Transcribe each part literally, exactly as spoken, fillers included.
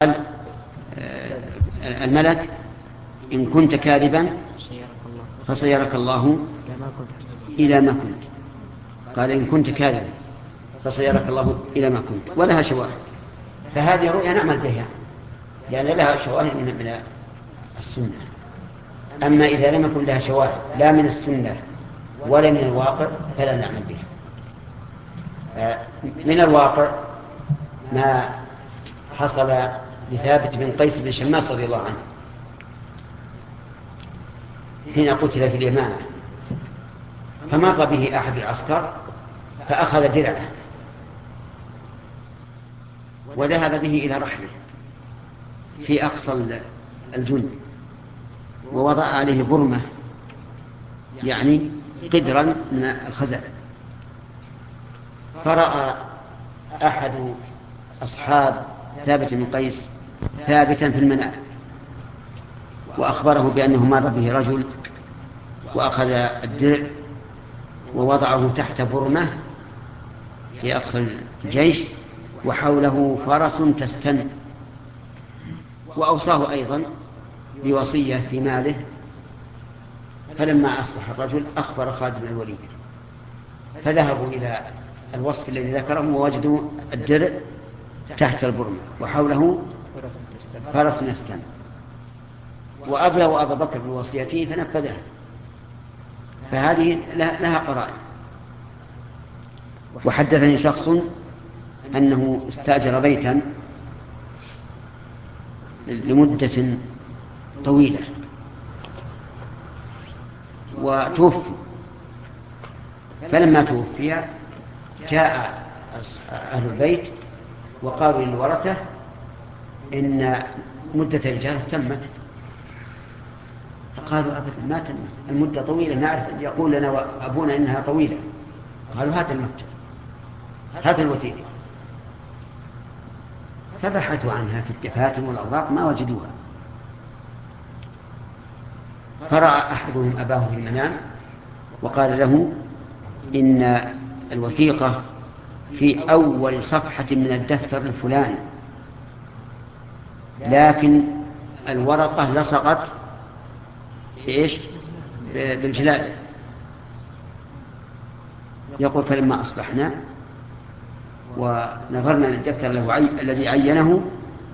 قال الملك إن كنت كاذبا فسيرك الله إلى ما كنت. قال إن كنت كاذبا فسيرك الله إلى ما كنت، ولها شواهد. فهذه رؤيا نعمل بها لأن يعني لها شواهد من السنة. أما إذا لم يكن لها شواهد لا من السنة ولا من الواقع فلا نعمل بها. من الواقع ما حصل لثابت بن قيس بن شماس رضي الله عنه حين قتل في اليمامة، فمر به أحد العسكر فأخذ درعه وذهب به إلى رحله في أقصى الجند ووضع عليه برمة يعني قدرا من الخزف. فرأى أحد أصحاب ثابت بن قيس ثابتا في المنام وأخبره بأنه مر به رجل وأخذ الدرع ووضعه تحت برمة في أقصى الجيش وحوله فرس تستن، وأوصاه أيضا بوصية في ماله. فلما أصبح الرجل أخبر خالد بن الوليد، فذهبوا إلى الوصف الذي ذكره ووجدوا الدرع تحت البرمة وحوله فرس يستن، وأبلغوا أبا بكر بوصيته فنفذها. فهذه لها قرائن. وحدثني شخص أنه استأجر بيتا لمدة طويلة وتوفي، فلما توفي جاء أهل البيت وقالوا للورثة إن مدة الإجارة تمت. فقالوا أبدا ما تمت، المدة طويلة، نعرف يقول لنا أبونا إنها طويلة. قالوا هات المكتب، هات الوثيقة. فبحثوا عنها في الدفاتر والأوراق ما وجدوها. فرأى أحدهم أباه في المنام وقال له إن الوثيقة في أول صفحة من الدفتر الفلاني، لكن الورقة لصقت إيش بالجلاد. يقول فلما أصبحنا ونظرنا للدفتر له عي... الذي عينه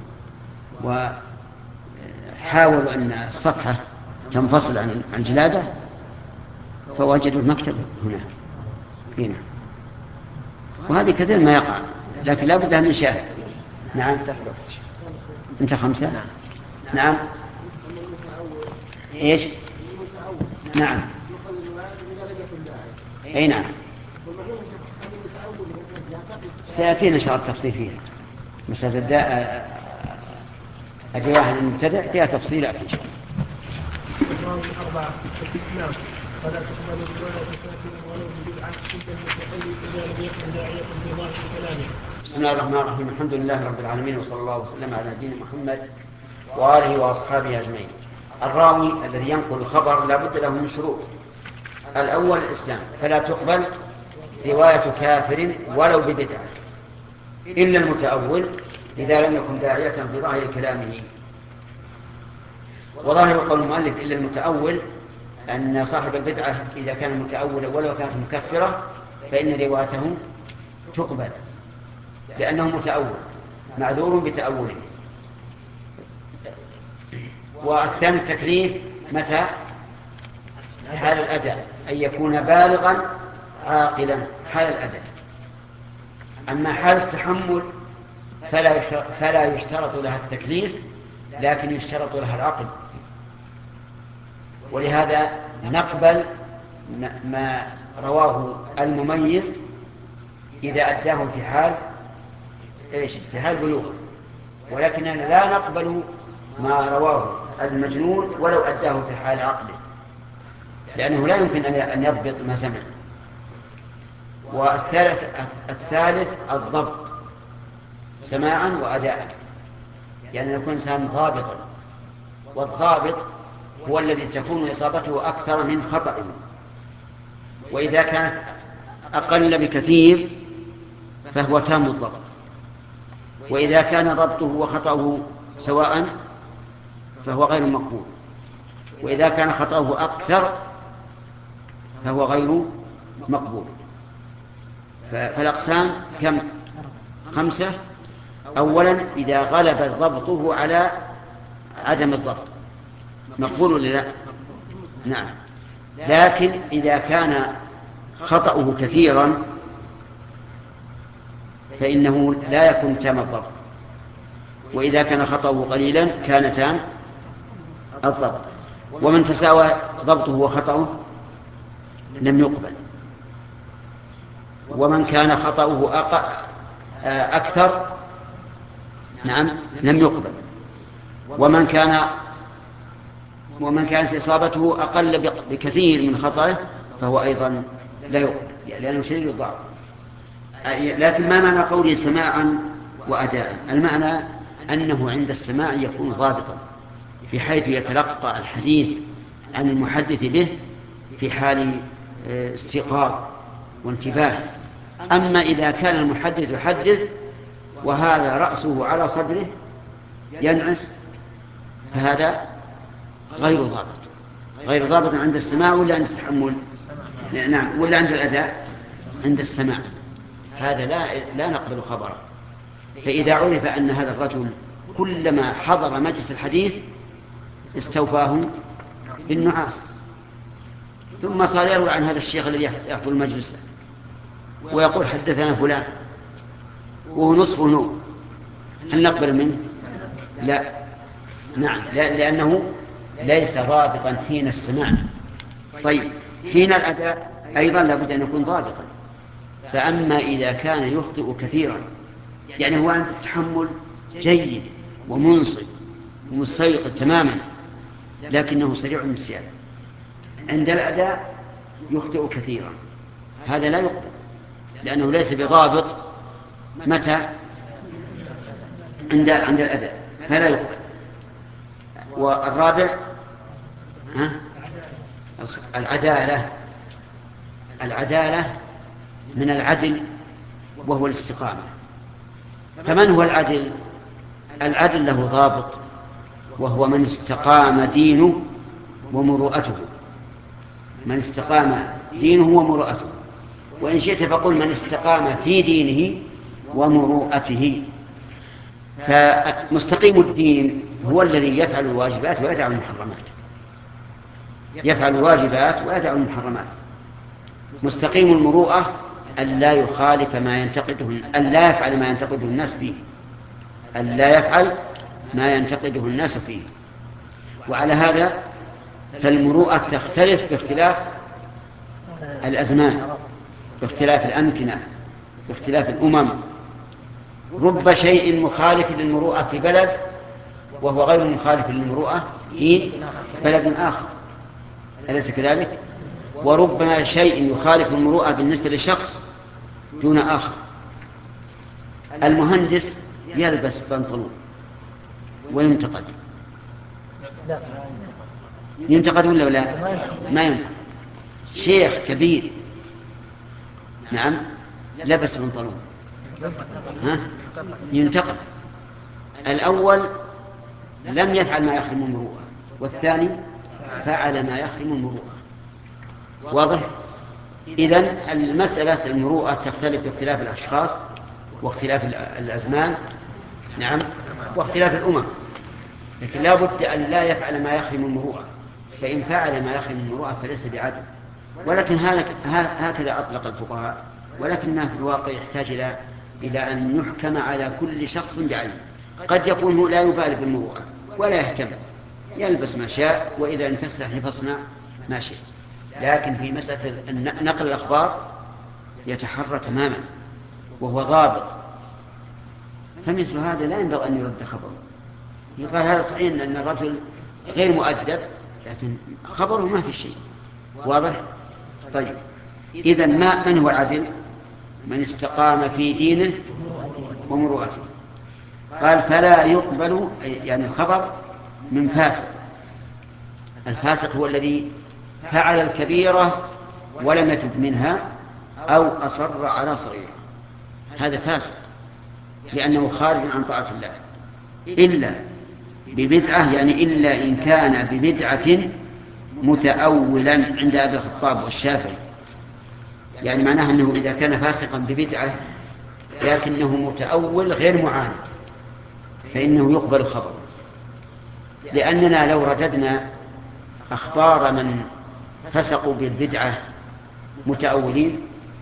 وحاولوا أن الصفحة تنفصل عن الجلادة فوجدوا المكتب هنا هنا. وهذه كثير ما يقع، لكن لا بد من شاهد. نعم انت خمسة. نعم نعم ايش نعم اي نعم سيأتينا إن شاء الله التفصيل فيها. مسألة الداء الرواية المبتدأ فيها تفصيل أتي إن شاء الله. أربعة الإسلام فلا تقبل الرواية كافر ولو بدعة كنت المتقلد إذا لم يكن داعية في ظاهر كلامه. بسم الله الرحمن الرحيم. الحمد لله رب العالمين وصلى الله وسلم على نبينا محمد وآله وأصحابه أجمعين. الراوي الذي ينقل الخبر لا بد له من شروط. الأول الإسلام، فلا تقبل رواية كافر ولو ببدعة إلا المتأول إذا لم يكن داعية في ظاهر كلامه. وظاهر قول المؤلف إلا المتأول أن صاحب البدعة إذا كان متأولا ولو كانت مكفرة فإن روايته تقبل لأنه متأول معذور بتأوله. والثاني التكليف متى؟ حال الأداء، أن يكون بالغا عاقلا حال الأداء. أما حال التحمل فلا فلا يشترط لها التكليف لكن يشترط لها العقل. ولهذا نقبل ما رواه المميز إذا أداه في حال إيش؟ في حال بلوغ، ولكننا لا نقبل ما رواه المجنون ولو أداه في حال عقله لأنه لا يمكن أن يضبط ما سمع. والثالث الثالث الضبط سماعا وأداء، يعني يكون إنسان ضابطا، والضابط هو الذي تكون إصابته أكثر من خطأه. وإذا كانت أقل بكثير فهو تام الضبط، وإذا كان ضبطه وخطأه سواء فهو غير مقبول، وإذا كان خطأه أكثر فهو غير مقبول. فالأقسام كم؟ خمسة. أولا إذا غلب ضبطه على عدم الضبط مقبول ولا لا؟ نعم. لكن إذا كان خطأه كثيرا فإنه لا يكون تام الضبط، وإذا كان خطأه قليلا كان تام الضبط. ومن تساوى ضبطه وخطأه لم يقبل، ومن كان خطأه أكثر نعم لم يقبل، ومن كان ومن كانت إصابته أقل بكثير من خطأه فهو أيضا لا يقبل لأنه شديد الضعف. لكن ما معنى قوله سماعا وأداء؟ المعنى أنه عند السماع يكون ضابطا بحيث يتلقى الحديث عن المحدث به في حال استيقاظ وانتباه. أما إذا كان المحدث يحدث وهذا رأسه على صدره ينعس فهذا غير ضابط، غير ضابط عند السماع ولا عند التحمل؟ نعم، ولا عند الأداء؟ عند السماع. هذا لا لا نقبل خبره. فإذا عرف أن هذا الرجل كلما حضر مجلس الحديث استوفاه بالنعاس، ثم صار يروي عن هذا الشيخ الذي يحضر المجلس ويقول حدثنا فلان وهو نصفه نوم، هل نقبل منه؟ لا. نعم، لأنه ليس ضابطا حين السماع. طيب، حين الأداء أيضا لابد أن يكون ضابطا. فأما إذا كان يخطئ كثيرا، يعني هو عند التحمل جيد ومنصف ومستيقظ تماما لكنه سريع النسيان، عند الأداء يخطئ كثيرا، هذا لا يقبل لأنه ليس بضابط. متى؟ عند عند الأداء فلا يقبل. والرابع ها؟ العدالة. العدالة من العدل وهو الاستقامة. فمن هو العدل؟ العدل له ضابط وهو من استقام دينه ومروءته. من استقام دينه ومروءته، وإن شئت فقل من استقام في دينه ومروءته. فمستقيم الدين هو الذي يفعل الواجبات ويدع المحرمات، يفعل الواجبات ويدع المحرمات. مستقيم المروءة أن لا يخالف ما ينتقده، أن لا يفعل ما ينتقده الناس فيه، أن لا يفعل ما ينتقده الناس فيه. وعلى هذا فالمروءة تختلف باختلاف الأزمان، باختلاف الأمكنة، باختلاف الأمم. رب شيء مخالف للمروءة في بلد وهو غير مخالف للمروءة في بلد آخر، أليس كذلك؟ وربما شيء يخالف المروءة بالنسبة لشخص دون آخر. المهندس يلبس بنطلون وينتقد، ينتقد ولا لا؟ ما ينتقد. شيخ كبير نعم لبس بنطلون ها؟ ينتقد. الأول لم يفعل ما يحرم المروءة، والثاني فعل ما يحرم المروءة. واضح؟ إذن المسألة المروءة تختلف باختلاف الأشخاص واختلاف الأزمان نعم واختلاف الأمم، لكن لا بد أن لا يفعل ما يحرم المروءة، فإن فعل ما يحرم المروءة فليس بعدل. ولكن هكذا أطلق الفقهاء، ولكنها في الواقع يحتاج إلى إلى أن يحكم على كل شخص بعينه. قد يكون هو لا يبالي بالمروءة ولا يهتم، يلبس ما شاء وإذا انتسح فاصنع ما شاء، لكن في مسألة نقل الأخبار يتحرى تماما وهو ضابط، فمثل هذا لا ينبغي أن يرد خبره. يقال هذا صحيح أن الرجل غير مؤدب لكن خبره ما في شيء. واضح؟ طيب، إذن ما من هو العدل؟ من استقام في دينه ومروءته. قال فلا يقبل يعني الخبر من فاسق. الفاسق هو الذي فعل الكبيرة ولم يتب منها أو أصر على صغيرة، هذا فاسق لأنه خارج عن طاعة الله. إلا ببدعة يعني إلا إن كان ببدعة متأولا عند أبي الخطاب والشافعي، يعني معناه أنه إذا كان فاسقا ببدعة لكنه متأول غير معاند فإنه يقبل خبره، لأننا لو رددنا أخبار من فسقوا بالبدعة متأولين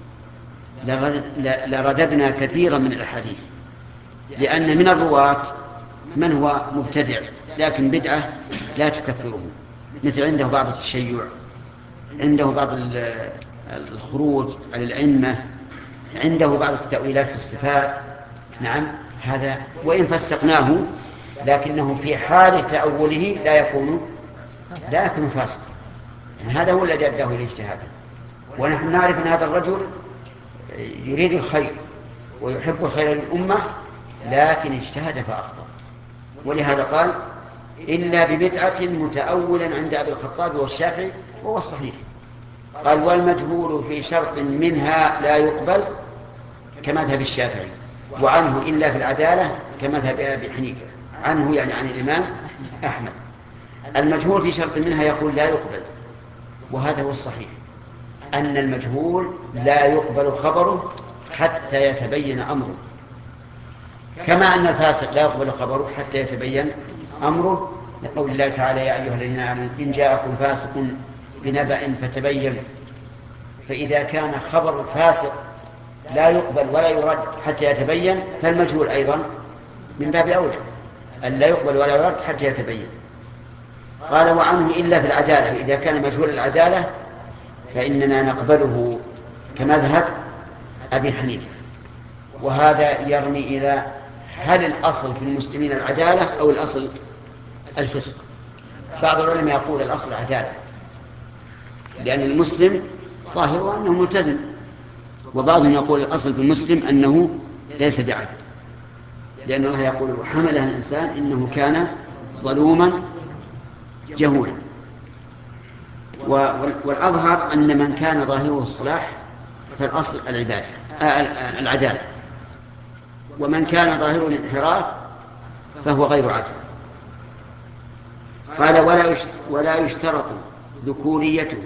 لرددنا كثيرا من الأحاديث، لأن من الرواة من هو مبتدع لكن بدعة لا تكفره، مثل عنده بعض التشيع، عنده بعض الخروج على الأئمة، عنده بعض التأويلات في الصفات. نعم، هذا وإن فسقناه لكنه في حال تأوله لا يكون لا يكون فاسقا، يعني هذا هو الذي أداه إلى اجتهاده. ونحن نعرف أن هذا الرجل يريد الخير ويحب الخير للأمة لكن اجتهد فأخطأ، ولهذا قال إلا ببدعة متأولا عند أبي الخطاب والشافعي، وهو الصحيح. قال والمجهول في شرط منها لا يقبل كمذهب الشافعي، وعنه إلا في العدالة كمذهب أبي حنيفة، عنه يعني عن الإمام أحمد. المجهول في شرط منها يقول لا يقبل، وهذا هو الصحيح، أن المجهول لا يقبل خبره حتى يتبين أمره، كما أن الفاسق لا يقبل خبره حتى يتبين أمره، لقول الله تعالى يا أيها الذين آمنوا إن جاءكم فاسق بنبأ فتبين. فإذا كان خبر الفاسق لا يقبل ولا يرد حتى يتبين، فالمجهول أيضا من باب أولى أن لا يقبل ولا يرد حتى يتبين. قال وعنه إلا في العدالة، إذا كان مجهول العدالة فإننا نقبله كمذهب أبي حنيفة. وهذا يرمي إلى هل الأصل في المسلمين العدالة أو الأصل الفسق؟ بعض العلماء يقول الأصل العدالة، لأن المسلم ظاهره أنه ملتزم، وبعضهم يقول الأصل في المسلم أنه ليس بعدل، لأن الله يقول وحملها الإنسان إنه كان ظلوما جهولا. والأظهر أن من كان ظاهره الصلاح فالأصل العبادة العدالة، ومن كان ظاهره الانحراف فهو غير عدل. قال ولا ولا يشترط ذكوريته،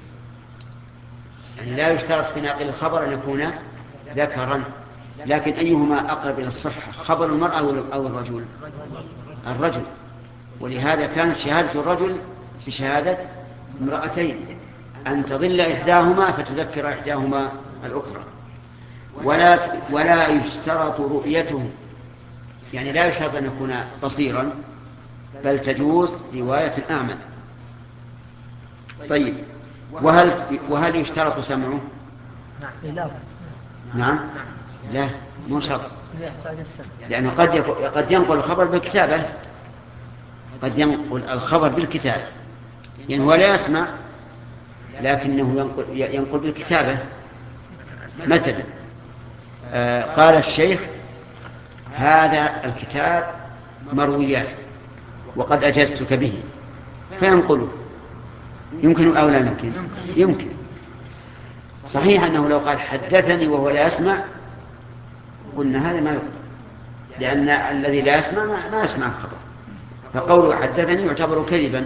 يعني لا يشترط في ناقل الخبر أن يكون ذكرا، لكن أيهما أقرب إلى الصحة، خبر المرأة أو الرجل؟ الرجل، ولهذا كانت شهادة الرجل في شهادة امرأتين، أن تضل إحداهما فتذكر إحداهما الأخرى. ولا ولا يشترط رؤيته، يعني لا يشترط أن يكون بصيرا، بل تجوز رواية الأعمى. طيب، وهل وهل يشترط سمعه؟ نعم، لا مو شرط، لأنه قد قد ينقل الخبر بالكتابة، قد ينقل الخبر بالكتابة، يعني هو لا يسمع لكنه ينقل, ينقل بالكتابة. مثلا آه قال الشيخ هذا الكتاب مرويات وقد أجزتك به، فينقله، يمكن أو لا يمكن؟ يمكن. صحيح أنه لو قال حدثني وهو لا يسمع قلنا هذا ما يقبل، لأن الذي لا يسمع ما يسمع الخبر، فقوله حدثني يعتبر كذبا.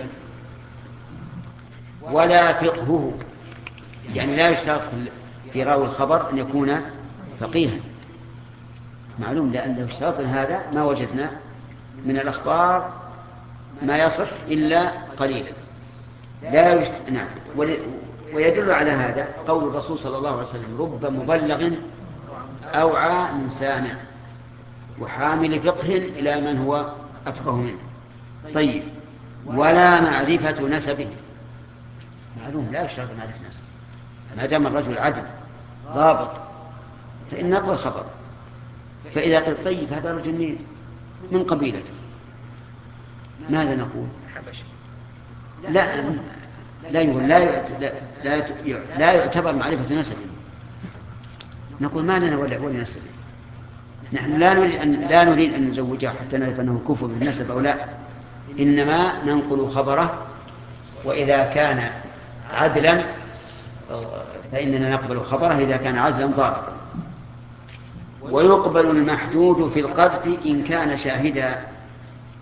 ولا فقهه، يعني لا يشترط في راوي الخبر أن يكون فقيها، معلوم، لأن لو اشترطنا هذا ما وجدنا من الأخبار ما يصح إلا قليلا. لا يشت... نعم. ويدل على هذا قول الرسول صلى الله عليه وسلم رب مبلغ أوعى من سامع وحامل فقه إلى من هو أفقه منه. طيب، ولا معرفة نسبه، معلوم لا يشترط معرفة نسبه، ما دام الرجل عدل ضابط فإن نقل خبر. فإذا قلت طيب هذا رجل من قبيلته ماذا نقول؟ لا لا يقول لا لا لا يعتبر معرفة نسبه، نقول ما لنا ولا ولا نسبه، نحن لا نريد أن لا نريد أن نزوجه حتى نعرف أنه كفر بالنسب أو لا، إنما ننقل خبره، وإذا كان عدلا فإننا نقبل خبره إذا كان عدلا ضابطا. ويقبل المحدود في القذف إن كان شاهدا،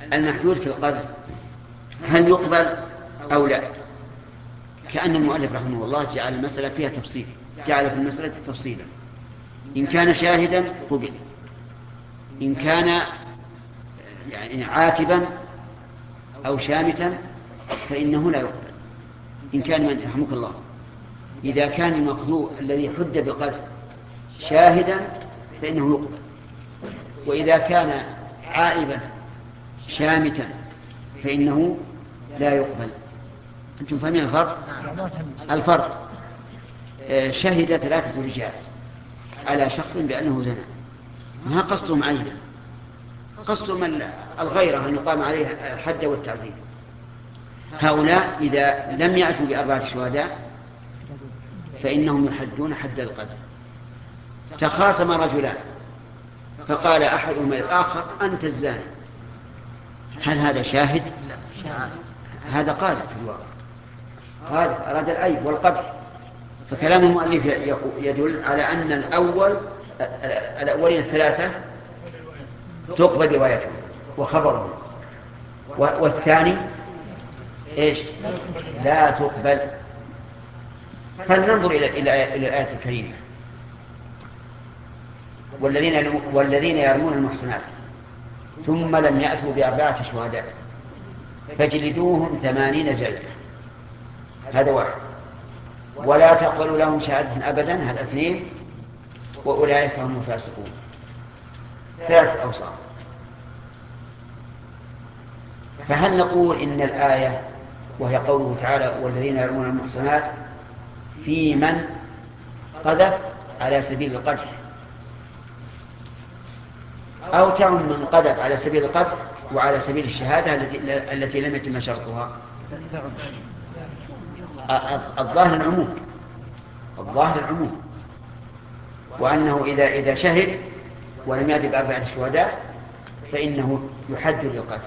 المحدود في القذف هل يقبل أو لا؟ كأن المؤلف رحمه الله جعل المسألة فيها تفصيل، جعل في المسألة تفصيلا. إن كان شاهدا قبل، إن كان يعني عاتبا أو شامتا فإنه لا يقبل. إن كان من يرحمك الله إذا كان المخلوق الذي حد بالقذف شاهدا فإنه يقبل، وإذا كان عائبا شامتا فإنه لا يقبل. أنتم فاهمين الفرق؟ الفرق شهد ثلاثة رجال على شخص بأنه زنى، ما قصدهم عينا، قصدهم الغيرة أن يقام عليه الحد والتعزير. هؤلاء إذا لم يأتوا بأربعة شهداء فإنهم يحدون حد القذف. تخاصم رجلان فقال أحدهما الآخر أنت الزاني، هل هذا شاهد؟ هذا قاذف في الواقع، قاذف أراد العيب والقدح. فكلام المؤلف يدل على أن الأول الأولين الثلاثة تقبل روايته وخبره، والثاني إيش؟ لا تقبل. فلننظر إلى إلى الآية الكريمة: والذين والذين يرمون المحصنات ثم لم يأتوا بأربعة شهداء فاجلدوهم ثمانين جلدة. هذا واحد. ولا تقبلوا لهم شهادة أبدا، هذا اثنين. وأولئك هم الفاسقون. ثلاث أوصاف. فهل نقول إن الآية وهي قوله تعالى والذين يرمون المحصنات في من قذف على سبيل القذف، أو تعم من قذف على سبيل القذف وعلى سبيل الشهادة التي التي لم يتم شرطها؟ الظاهر العموم، الظاهر العموم، وأنه إذا إذا شهد ولم يأتي بأربعة شهداء فإنه يحد للقذف.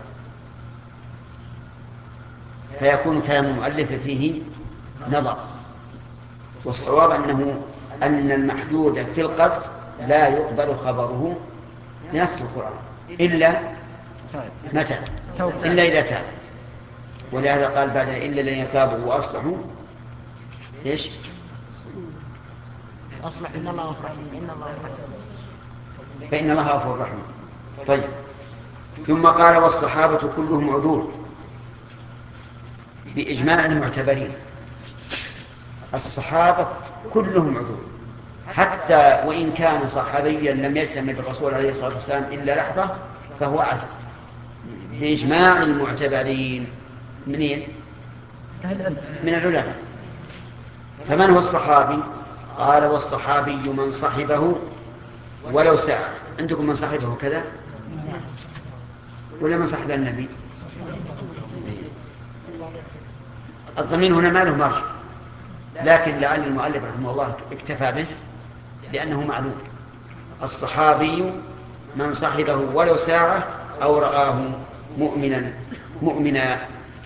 فيكون كلام المؤلف فيه نظر، والصواب أنه أن المحدود في القذف لا يقبل خبره بنص القرآن إلا متى؟ إلا إذا تاب. ولهذا قال بعد إلا الذين تابوا وأصلحوا إيش؟ أصلح إن الله غفور رحيم. فإن الله غفور رحيم. طيب، ثم قال والصحابة كلهم عدول بإجماع المعتبرين. الصحابة كلهم عدول، حتى وإن كان صحابيا لم يجتمع بالرسول عليه الصلاة والسلام إلا لحظة فهو عدل بإجماع المعتبرين. منين؟ من العلماء. فمن هو الصحابي؟ قال والصحابي من صحبه ولو ساعة. عندكم من صحبه كذا ولا من صحب النبي؟ الضمير هنا ما له مرجع، لكن لعل المؤلف رحمه الله اكتفى به لأنه معلوم. الصحابي من صحبه ولو ساعة أو رآه مؤمنا مؤمنا.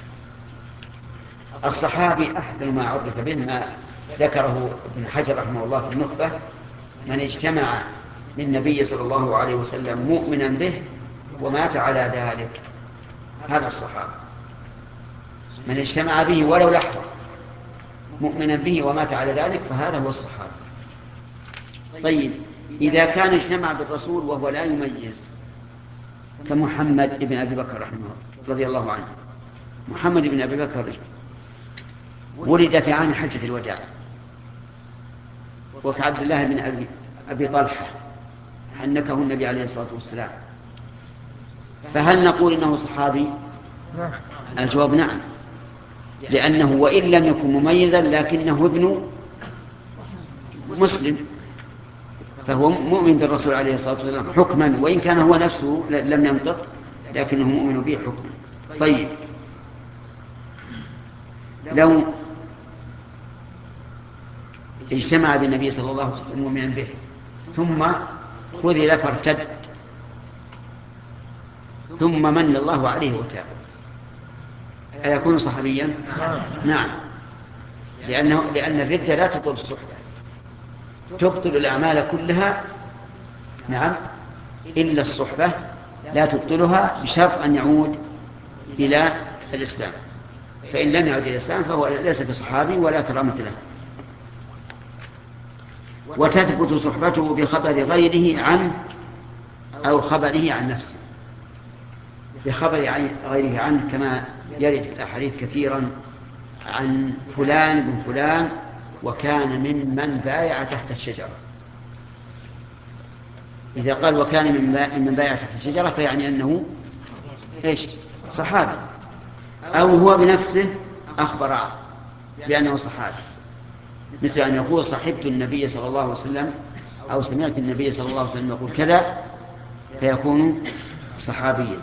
الصحابي أحسن ما عرف به ما ذكره ابن حجر رحمه الله في النخبة: من اجتمع للنبي صلى الله عليه وسلم مؤمنا به ومات على ذلك، هذا الصحابي. من اجتمع به ولو لحظة مؤمنا به ومات على ذلك فهذا هو الصحابي. طيب، إذا كان اجتمع بالرسول وهو لا يميز كمحمد بن أبي بكر رحمه الله رضي الله عنه. محمد بن أبي بكر ولد في عام حجة الوداع، وكعبد الله بن أبي, أبي طلحة حنكه النبي عليه الصلاة والسلام. فهل نقول إنه صحابي؟ الجواب نعم، لأنه وإن لم يكن مميزا لكنه ابن مسلم، فهو مؤمن بالرسول عليه الصلاة والسلام حكما، وإن كان هو نفسه لم ينطق لكنه مؤمن به حكما. طيب، لو اجتمع بالنبي صلى الله عليه وسلم مؤمنا به ثم خذل فارتد ثم من الله عليه وتاب، أيكون صحابيا؟ نعم، لأنه لأن الردة لا تبطل الصحبة، تبطل الأعمال كلها نعم إلا الصحبة لا تبطلها بشرط أن يعود إلى الإسلام، فإن لم يعد إلى الإسلام فهو ليس بصحابي ولا كرامة له. وتثبت صحبته بخبر غيره عنه أو خبره عن نفسه. بخبر غيره عنه كما يرد في الأحاديث كثيرا عن فلان بن فلان وكان ممن بايع تحت الشجرة. إذا قال وكان ممن بايع تحت الشجرة فيعني أنه إيش؟ صحابي، أو هو بنفسه أخبر بأنه صحابي، مثل أن يقول صحبت النبي صلى الله عليه وسلم أو سمعت النبي صلى الله عليه وسلم يقول كذا فيكون صحابيا.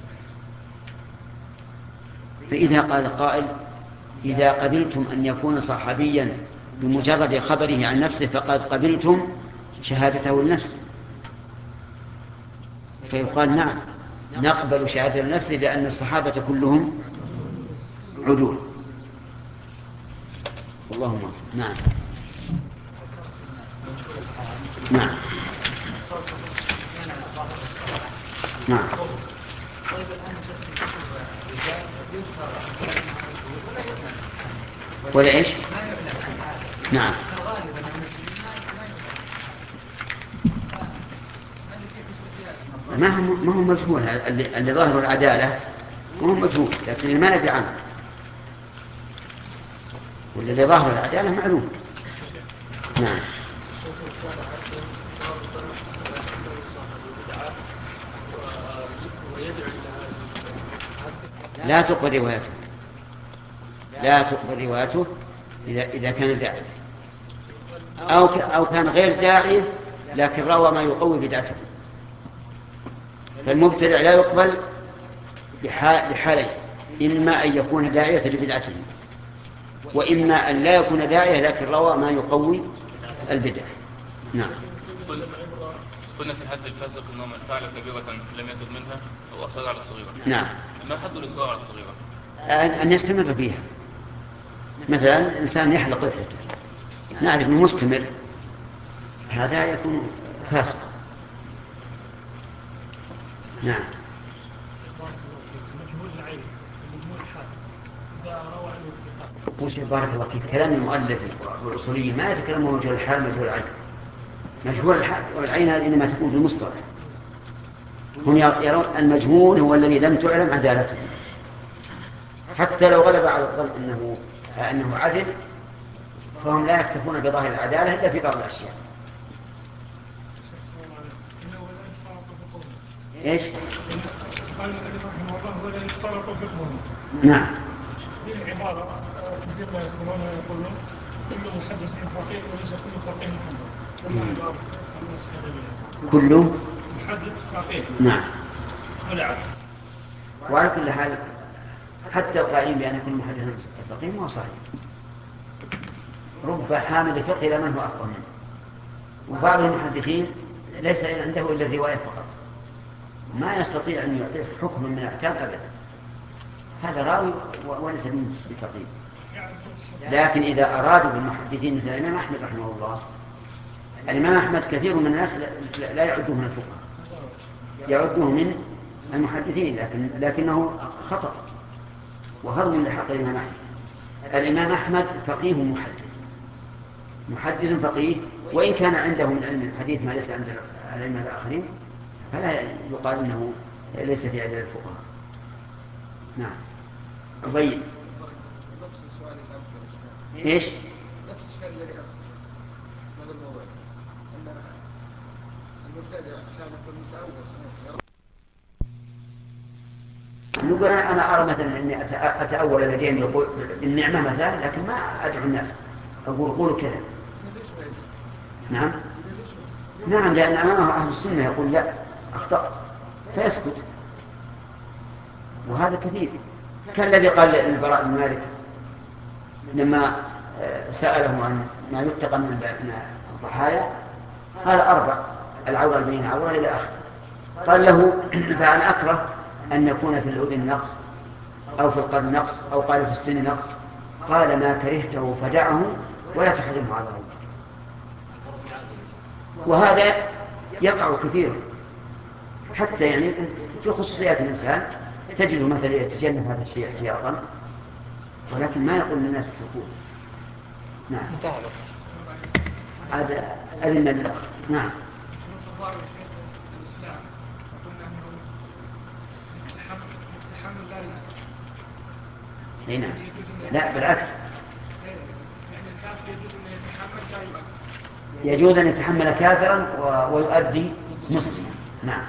فإذا قال قائل إذا قبلتم أن يكون صحابيا بمجرد خبره عن نفسه فقد قبلتم شهادته لنفسه، فيقال نعم نقبل شهادة لنفسه لأن الصحابة كلهم عدول. اللهم نعم نعم نعم ولا إيش؟ نعم ما هو ما هو مجهول، اللي, اللي ظاهر العدالة ما هو مجهول، لكن ما ندري عنه، واللي ظاهر العدالة معلوم. نعم لا تقبل روايته، لا تقبل روايته إذا إذا كان داعي أو أو كان غير داعي لكن روى ما يقوي بدعته. فالمبتدع لا يقبل بحالين، إما أن يكون داعية لبدعته وإما أن لا يكون داعية لكن روى ما يقوي البدع. نعم. قلنا في حد الفاسق أنه من فعل كبيرة لم يتب منها أو أصر على الصغيرة. نعم. ما حد الإصرار على الصغيرة؟ أن يستمر فيها. مثلا إنسان يحلق لحيته نعرف أنه مستمر، هذا يكون فاسق. نعم. وش بارك الله فيك، كلام المؤلف والأصوليين ما يتكلمون مجهول الحال مجهول العين. مجهول الحال والعين هذه إنما تكون في المصطلح. هم يرون المجهول هو الذي لم تعلم عدالته، حتى لو غلب على الظن أنه أنه عدل فهم لا يكتفون بظاهر العدالة إلا في بعض الأشياء. إيش؟ قال المؤلف رحمه الله ولا يشترط فقهه. نعم. هذه العبارة كثير ما يذكرون ويقولون كل محدث فقيه وليس كل فقيه محدث. كل محدث فقيه. نعم. ولا عكس. وعلى كل حال حتى القائل بأن كل محدث فقيه ما هو صحيح. رب حامل فقه إلى من هو أفقه منه، وبعض المحدثين ليس عنده إلا الرواية فقط، ما يستطيع أن يعطيه حكم من الأحكام أبدا، هذا راوي وليس منه بفقيه. لكن إذا أرادوا بالمحدثين مثل الإمام أحمد رحمه الله، الإمام أحمد كثير من الناس لا يعدوه من الفقهاء، يعدوه من المحدثين، لكن لكنه خطأ وهرم لحق الإمام أحمد. الإمام أحمد فقيه محدث، محدث فقيه، وإن كان عنده من علم الحديث ما ليس عند العلم الآخرين فلا يقال أنه ليس في عدد الفقهاء. نعم. أبين إيش؟ نفس الشيء الذي أقصد هذا الموضوع أن المبتدع كان يكون متأول. نقول أنا أرى مثلا أني أتأول الذين يقول النعمة مثلا، لكن ما أدعو الناس أقول قولوا كذا. نعم نعم لأن أمامه أهل السنة يقول لا أخطأت فيسكت، وهذا كثير. كالذي قال للبراء بن مالك لما سأله عن ما يتقى من الضحايا قال أربع: العورة البين عورة إلى آخر. قال له: فأنا أكره أن يكون في الأذن نقص أو في القرن نقص أو قال في السن نقص. قال: ما كرهته فدعه ولا تحرمه على الله. وهذا يقع كثيرا، حتى يعني في خصوصيات الإنسان تجده مثلا يتجنب هذا الشيء احتياطا، ولكن ما يقول للناس الدخول. نعم. هذا أذن لله. نعم. هنا لا بالعكس، يجوز أن يتحمل كافرا ويؤدي مسلما. نعم.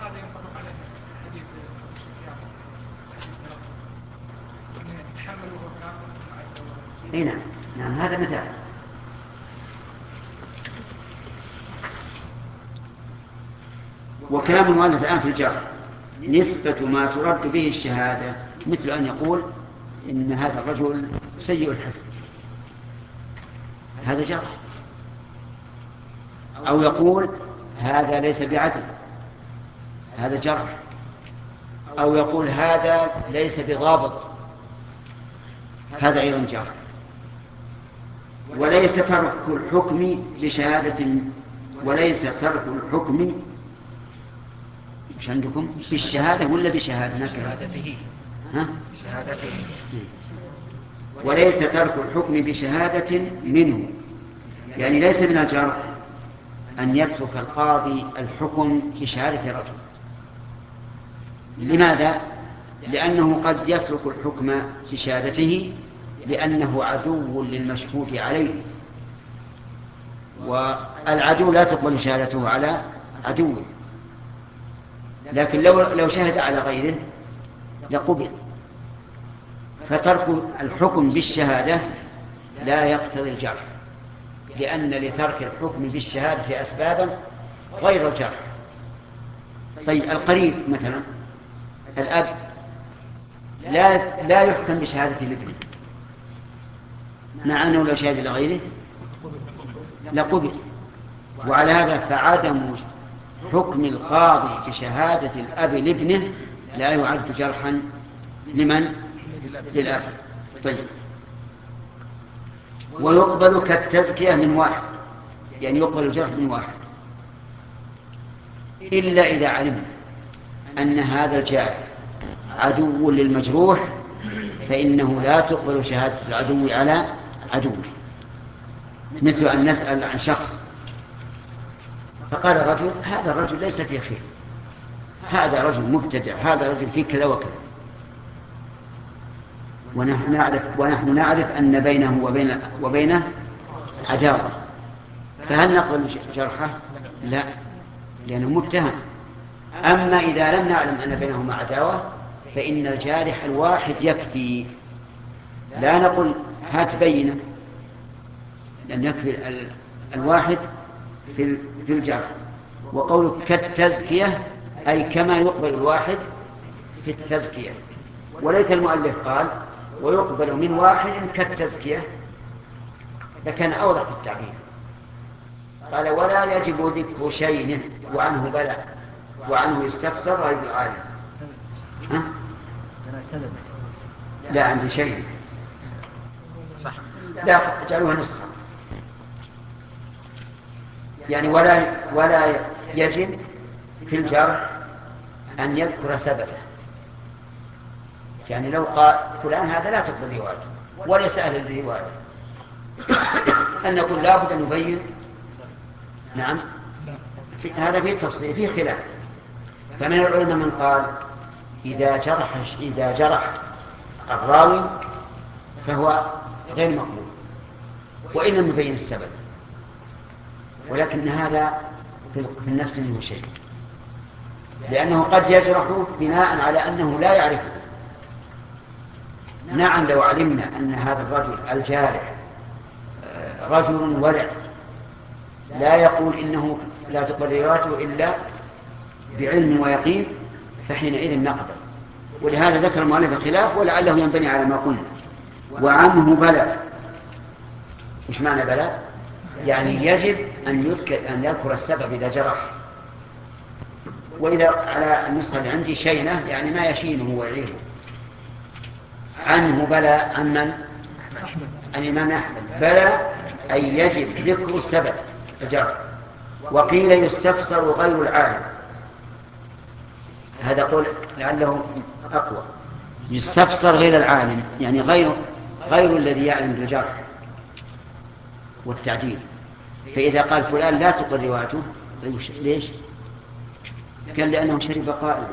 هنا نعم هذا مثال. وكلام المؤلف الآن في الجرح نسبة ما ترد به الشهادة، مثل أن يقول إن هذا الرجل سيء الحفظ، هذا جرح. أو يقول هذا ليس بعدل، هذا جرح. أو يقول هذا ليس بضابط، هذا أيضا جرح. وليس ترك الحكم بشهادة وليس ترك الحكم مش عندكم بالشهادة ولا بشهادة شهادته ها؟ شهادته وليس ترك الحكم بشهادة منه، يعني ليس من الجرح أن يترك القاضي الحكم بشهادة رجل. لماذا؟ لأنه قد يترك الحكم بشهادته لأنه عدو للمشهود عليه، والعدو لا تقبل شهادته على عدوه، لكن لو لو شهد على غيره لقبل. فترك الحكم بالشهادة لا يقتضي الجرح، لأن لترك الحكم بالشهادة أسبابا غير الجرح. طيب القريب مثلا الأب لا لا يحكم بشهادة الابن، مع أنه لو شهد لغيره لقبل. وعلى هذا فعدم حكم القاضي بشهادة الأب لابنه لا يعد جرحا لمن؟ للأب. طيب. ويقبل كالتزكية من واحد، يعني يقبل الجرح من واحد، إلا إذا علمنا أن هذا الجارح عدو للمجروح فإنه لا تقبل شهادة العدو على عدوه. مثل أن نسأل عن شخص فقال الرجل هذا الرجل ليس فيه خير، هذا رجل مبتدع، هذا رجل فيه كذا وكذا، ونحن نعرف, ونحن نعرف أن بينه وبين وبينه عداوة، فهل نقبل جرحه؟ لا، لأنه متهم. أما إذا لم نعلم أن بينهما عداوة فإن الجارح الواحد يكفي، لا نقول هات بينة، لأن يكفي الواحد في الجرح. وقولك كالتزكية أي كما يقبل الواحد في التزكية. وليت المؤلف قال ويقبل من واحد كالتزكية، لكان أوضح في التعبير. قال ولا يجب ذكر شيء وعنه بلى وعنه يستفسر غير العالم. ها؟ لا عندي شيء صح. لا اجعلوها نسخة، يعني ولا ولا يجب في الجرح أن يذكر سببه، يعني لو قال فلان هذا لا تقبل روايته وليس أهل الرواية أن نقول لا بد أن نبين. نعم هذا فيه تفصيل فيه خلاف. فمن العلماء من قال إذا جرح إذا جرح الراوي فهو غير مقبول وإن لم يبين السبب، ولكن هذا في النفس منه شيء، لأنه قد يجرح بناء على أنه لا يعرفه. نعم لو علمنا أن هذا الرجل الجارح رجل ورع لا يقول إنه لا تقبل روايته إلا بعلم ويقين فحينئذ نقبل. ولهذا ذكر المؤلف الخلاف ولعله ينبني على ما قلنا. وعنه بلى، مش معنى بلى؟ يعني يجب أن يذكر أن يذكر السبب إذا جرح. وإذا على النسخة اللي عندي شينة يعني ما يشينه ويعيره. عنه بلى عن من؟ الإمام أحمد. بلى أي يجب ذكر السبب الجرح. وقيل يستفسر غير العالم، هذا قول لعله أقوى. يستفسر غير العالم، يعني غير غير الذي يعلم بالجرح والتعديل. فإذا قال فلان لا تقل روايته، طيب ليش؟ قال لأنه شرب قائلا.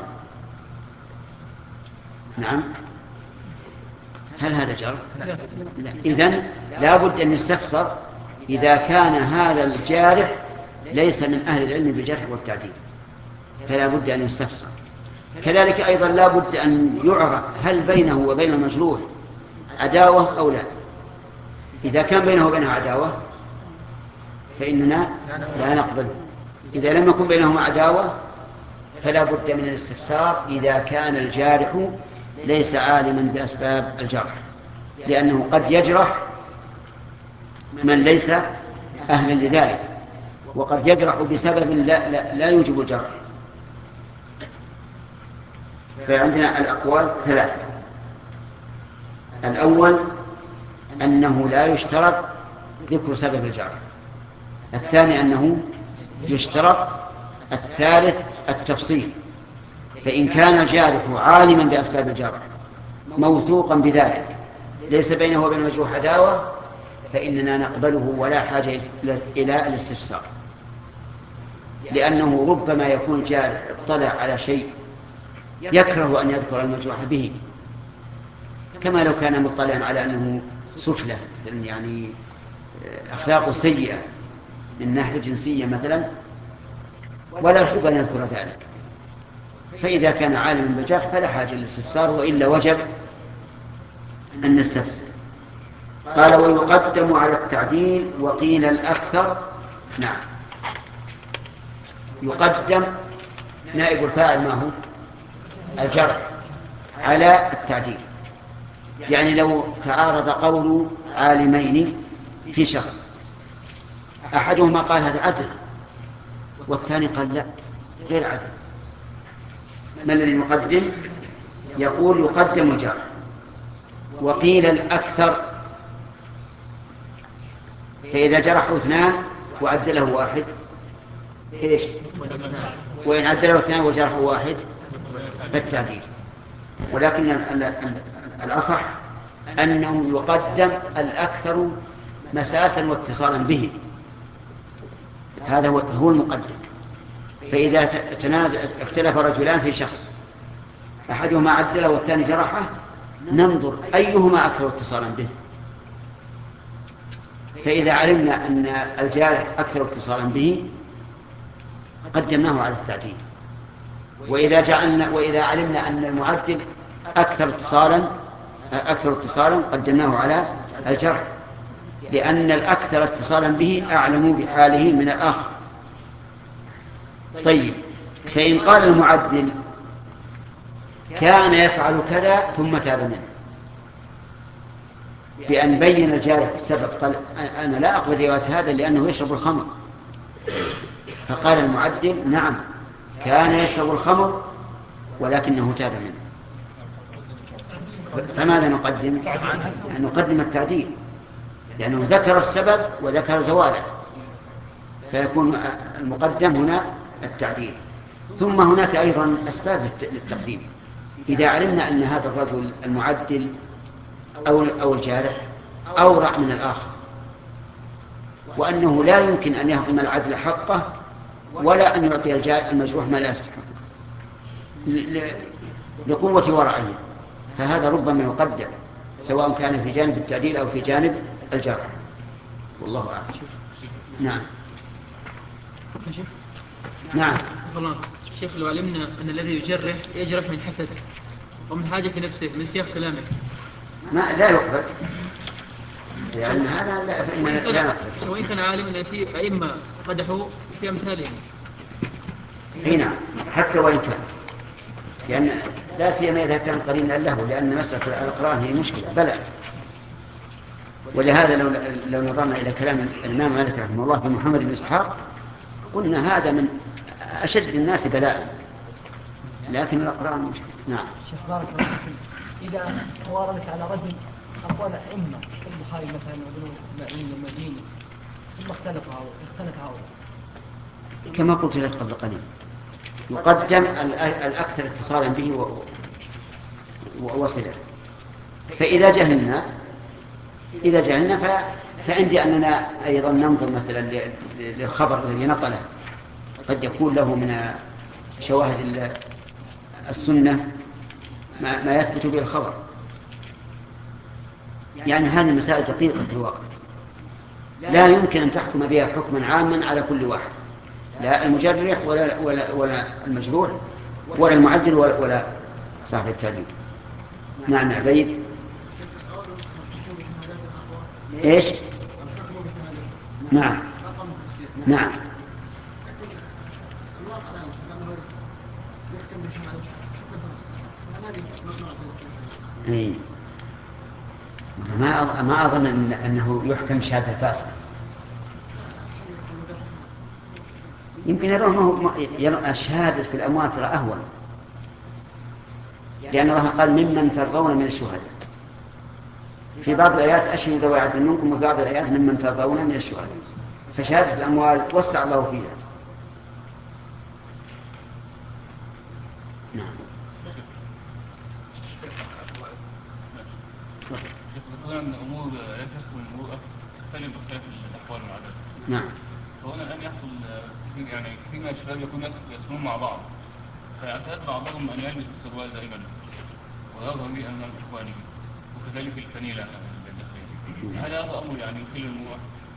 نعم. هل هذا جرح؟ لا. إذن لا بد أن يستفسر إذا كان هذا الجارح ليس من أهل العلم بالجرح والتعديل، فلا بد أن يستفسر. كذلك أيضا لا بد أن يعرف هل بينه وبين المجروح عداوة أو لا. إذا كان بينه وبينه عداوة فإننا لا نقبله. إذا لم يكن بينهما عداوة فلا بد من الاستفسار إذا كان الجارح ليس عالما بأسباب الجرح، لأنه قد يجرح من ليس أهلا لذلك، وقد يجرح بسبب لا, لا, لا يوجب الجرح. فعندنا الأقوال ثلاثة. الأول أنه لا يشترط ذكر سبب الجرح، الثاني أنه يشترط، الثالث التفصيل. فإن كان الجارح عالما بأسباب الجرح موثوقا بذلك ليس بينه وبين المجروح عداوة فإننا نقبله ولا حاجة إلى الاستفسار، لأنه ربما يكون الجارح اطلع على شيء يكره أن يذكر المجروح به، كما لو كان مطلعا على أنه سفلة، يعني أخلاق سيئة من ناحية جنسية مثلا، ولا يحب أن يذكر ذلك. فإذا كان عالما بالجرح فلا حاجة للاستفسار، وإلا وجب أن نستفسر. قال ويقدم على التعديل وقيل الأكثر. نعم، يقدم نائب الفاعل ما هو الجرح على التعديل. يعني لو تعارض قول عالمين في شخص، أحدهما قال هذا عدل والثاني قال لا غير عدل، ما الذي يقدم؟ يقول يقدم الجرح. وقيل الأكثر، فإذا جرحوا اثنان وعدله واحد إيش؟ وإن عدله اثنان وجرحوا واحد فالتعديل. ولكن الأصح أنه يقدم الأكثر مساسا واتصالا به، هذا هو المقدم. فإذا تنازع اختلف رجلان في شخص، أحدهما عدله والثاني جرحه، ننظر أيهما أكثر اتصالا به. فإذا علمنا أن الجارح أكثر اتصالا به قدمناه على التعديل، وإذا جعلنا وإذا علمنا أن المعدل أكثر اتصالا أكثر اتصالا قدمناه على الجرح، لأن الأكثر اتصالا به أعلم بحاله من الآخر. طيب، فإن قال المعدل كان يفعل كذا ثم تاب منه، بأن بين الجارح السبب، قال أنا لا أقبل رواية هذا لأنه يشرب الخمر، فقال المعدل نعم كان يشرب الخمر ولكنه تاب منه، فماذا نقدم؟ نقدم التعديل، لأنه ذكر السبب وذكر زواله، فيكون المقدم هنا التعديل. ثم هناك أيضا أسباب للتقديم. إذا علمنا أن هذا الرجل المعدل أو أو الجارح أورع من الآخر، وأنه لا يمكن أن يهضم العدل حقه ولا أن يعطي المجروح ما لا يستحق لقوة ورعه، فهذا ربما يقدم سواء كان في جانب التعديل أو في جانب الجرح، والله أعلم. نعم نعم. الشيخ لو علمنا أن الذي يجرح يجرح من حسد ومن حاجة في نفسه من سياق كلامه ما لا يقبل، لأن هذا لا فإننا لا نقبل. وإن كان عالم أن في أئمة قدحوا في أمثالهم. هنا حتى وإن كان، لأن لا سيما إذا كان قرينا له، لأن مسألة الإقرار هي مشكلة بلى. ولهذا لو لو نظرنا إلى كلام الإمام مالك رحمه الله في محمد بن إسحاق قلنا هذا من أشد الناس بلاء، لكن الإقرار مشكلة. نعم. شيخ بارك الله فيك، إذا واردت على رجل أقوال أئمة البخاري مثلا وابن معين والمديني ثم اختلف اختلف هؤلاء، كما قلت لك قبل قليل، يقدم الأكثر اتصالا به ووصله. فإذا جهلنا إذا جهلنا ف... فعندي أننا أيضا ننظر مثلا للخبر الذي نقله، قد يكون له من شواهد السنة ما, ما يثبت به الخبر. يعني هذه المسائل دقيقة في الواقع، لا يمكن أن تحكم بها حكما عاما على كل واحد، لا المجرح ولا, ولا, ولا المجروح ولا المعدل ولا, ولا صاحب التعديل. نعم عبيد. إيش؟ نعم نعم إيه. ما ما أظن إن أنه يحكم شهادة الفاسق. يمكن يرونه الشهادة في الأموات ترى أهون، لأن الله قال ممن ترضون من الشهداء. في بعض الآيات أشهدوا ذوي عدل منكم، وفي بعض الآيات ممن ترضون من الشهداء. فشهادة الأموال وسع الله فيها. نعم. ذكرنا أن أمور لا تخلو من المروءة تختلف باختلاف الأحوال والعادات. نعم. فهنا الآن يحصل كثير يعني كثير من الشباب يكون يسكنون مع بعض، فيعتاد بعضهم أن يلبس السروال دائما ويظهر به أمام إخوانه، وكذلك الفنيلة الداخلية. هل هذا أمر يعني يخل المروءة؟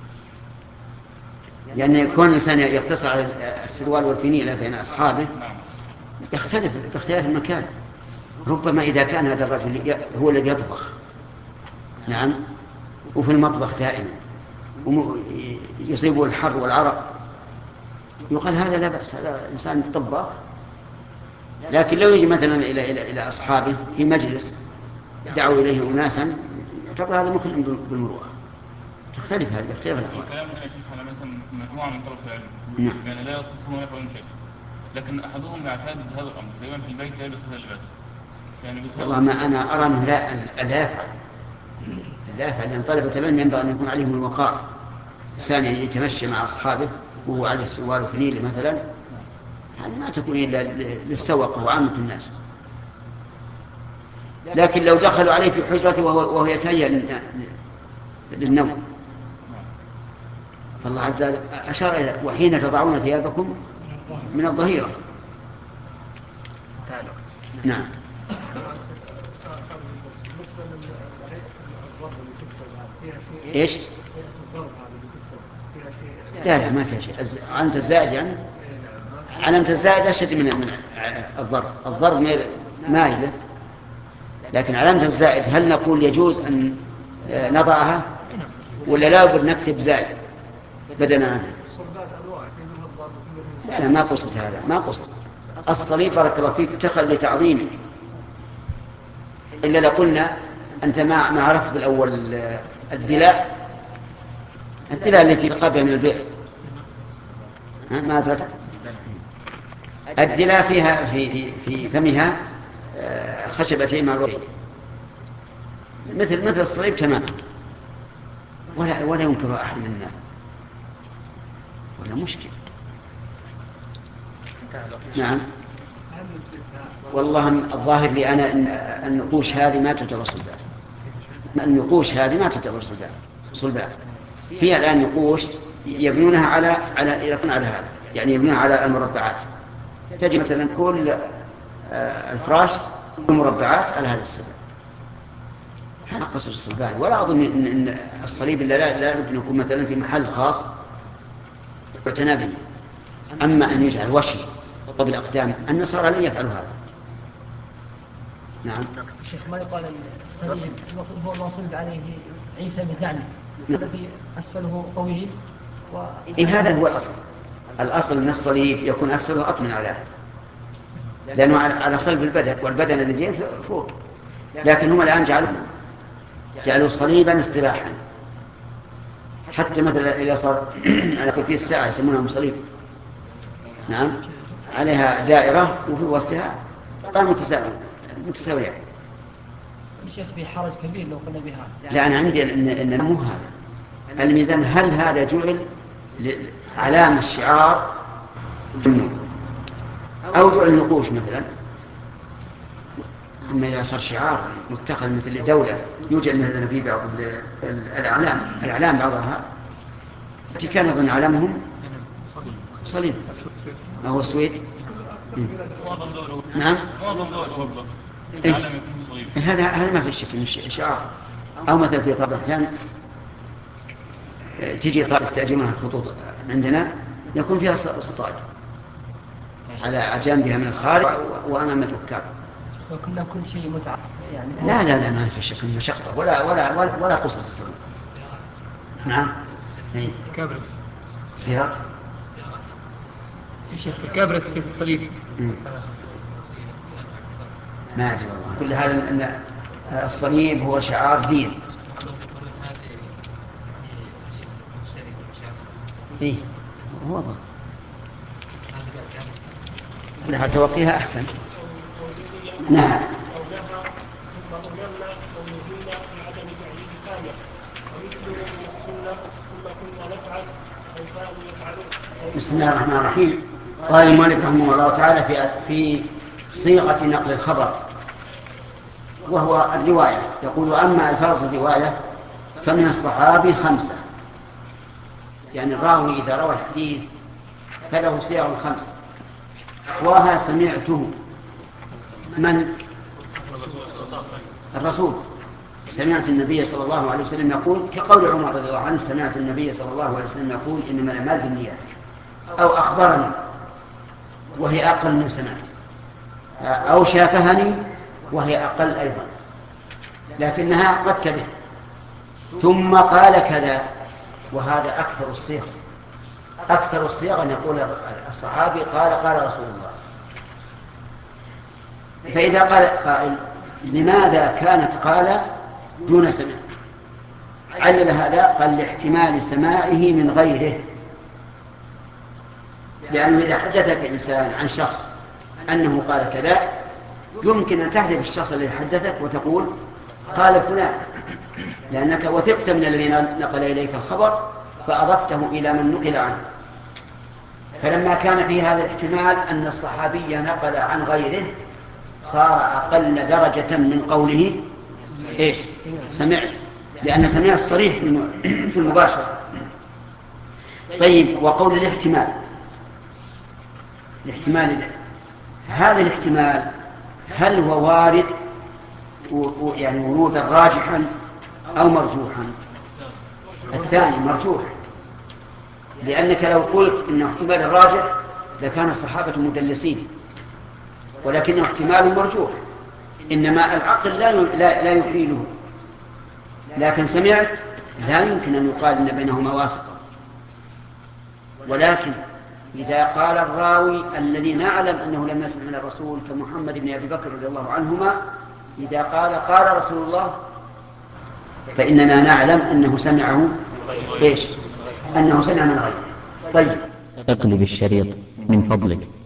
يعني يكون الإنسان يقتصر على السروال والفنيلة بين أصحابه. نعم. يختلف باختلاف المكان. ربما إذا كان هذا الرجل هو الذي يطبخ، نعم، وفي المطبخ دائما يصيبه الحر والعرق، يقال هذا لا بأس، هذا إنسان طباخ. لكن لو يجي مثلا إلى إلى إلى أصحابه في مجلس دعوا إليه أناسا، يعتبر هذا مخل بالمروءة. تختلف هذا باختلاف الأحوال. الكلام هنا يشوف على مثلا مجموعة من طرف العلم، نعم. يعني لا يطبخون ولا يفعلون شيء، لكن أحدهم يعتاد هذا الأمر دائما في البيت يلبس هذا اللباس. يعني والله ما أنا أرى أنه لا لا يفعل لا يفعل، لأن طلبة العلم ينبغي أن يكون عليهم الوقار. الإنسان يتمشى مع أصحابه وهو عليه السروال وفنيل مثلا، هذه ما تكون إلا للسوق وعامة الناس. لكن لو دخلوا عليه في حجرته وهو, وهو يتهيأ للنوم، فالله عز وجل أشار إلى وحين تضعون ثيابكم من الظهيرة. نعم. إيش؟ لا لا ما فيها شيء. علامة الزائد يعني علامة الزائد أشد من من الضرب. الضرب مائلة، لكن علامة الزائد هل نقول يجوز أن نضعها ولا لا بد نكتب زائد بدنا عنها؟ لا لا ما قصد هذا، ما قصد. الصليب بارك الله فيك اتخذ لتعظيمك، إلا لقلنا أنت ما ما عرفت بالأول الدلاء الدلاء التي تقابل من البئر، ما أدرك الدلاء فيها في في فمها خشبتين معروفين مثل مثل الصليب تماما، ولا ولا ينكر أحد منا، ولا مشكل. نعم. والله الظاهر لي أنا أن النقوش هذه ما تعتبر صلبان. النقوش هذه ما تعتبر صلبان. صلبان فيها الآن نقوش يبنونها على على يكون على هذا، يعني يبنونها على المربعات. تجي مثلا كل الفراش مربعات على هذا السبب. هذا قصر الصلبان. ولا أظن أن الصليب لا لا يمكن يكون مثلا في محل خاص يعتنى به. أما أن يجعل وشي قبل الأقدام، النصارى لن يفعلوا هذا. نعم. الشيخ ما يقال الصليب هو ما صلب عليه عيسى بزعمه الذي أسفله طويل و... إيه هذا هو الأصل. الأصل أن الصليب يكون أسفله أطمن على، لأنه على صلب البدن، والبدن الذي فوق. لكن هم الآن جعلوا جعلوا صليبا استراحا، حتى مثلا إذا صار على كفية الساعة يسمونها صليب. نعم. عليها دائرة وفي وسطها قطع متساوية. الشيخ في حرج كبير لو قلنا بها. لا أنا عندي أن أن مو هذا الميزان. هل هذا جعل علامة الشعار؟ أو جعل النقوش مثلا. أما إذا صار شعار متخذ مثل دولة يوجد مثلا في بعض الأعلام الأعلام بعضها التي كان يظن علمهم صليب ما هو السويد. نعم هذا هذا ما في شك من شعار. أو مثلا في طبع كان تجي تستأجرونها الخطوط عندنا يكون فيها سطائر على جانبها من الخارج وأمام الركاب. وكنا كل شيء متعة يعني. لا لا لا ما في شك من مشقة ولا ولا ولا, ولا قصة الصليب. نعم. كابرس سيارات. يا شيخ كابرس في الصليب. ما أدري والله. كل هذا أن الصليب هو شعار دين. إيه هو ضغط. لها توقيها أحسن. نعم. بسم الله الرحمن الرحيم. قال المؤلف رحمه الله تعالى في في صيغة نقل الخبر وهو الرواية. يقول أما ألفاظ الرواية فمن الصحابي خمسة، يعني الراوي إذا روى الحديث فله صيغ خمسة. وها سمعته من الرسول، سمعت النبي صلى الله عليه وسلم يقول كقول عمر رضي الله عنه سمعت النبي صلى الله عليه وسلم يقول إنما الأعمال بالنيات، أو أخبرني وهي أقل من سمعت، أو شافهني وهي أقل أيضا لكنها قد تبه، ثم قال كذا، وهذا أكثر الصيغ. أكثر الصيغ أن يقول الصحابي قال قال رسول الله. فإذا قال قائل لماذا كانت قال دون سمع؟ علل هذا قال لاحتمال سماعه من غيره، لأنه إذا حدثك إنسان عن شخص أنه قال كذا يمكن أن تحذف الشخص الذي حدثك وتقول قال فلان، لأنك وثقت من الذي نقل إليك الخبر فأضفته إلى من نقل عنه. فلما كان في هذا الاحتمال أن الصحابي نقل عن غيره صار أقل درجة من قوله إيش؟ سمعت، لأن سمعت صريح في المباشرة. طيب، وقول الاحتمال، الاحتمال ده. هذا الاحتمال هل هو وارد يعني ورودا راجحا أو مرجوحا؟ الثاني مرجوح، لأنك لو قلت إنه احتمال راجح لكان الصحابة مدلسين، ولكنه احتمال مرجوح، إنما العقل لا لا لا يحيله. لكن سمعت لا يمكن أن يقال إن بينهما واسطة. ولكن إذا قال الراوي الذي نعلم أنه لم يسمع من الرسول كمحمد بن أبي بكر رضي الله عنهما، إذا قال قال رسول الله فإننا نعلم أنه سمعه إيش؟ أنه سمع من غيره. طيب، اقلب الشريط من فضلك.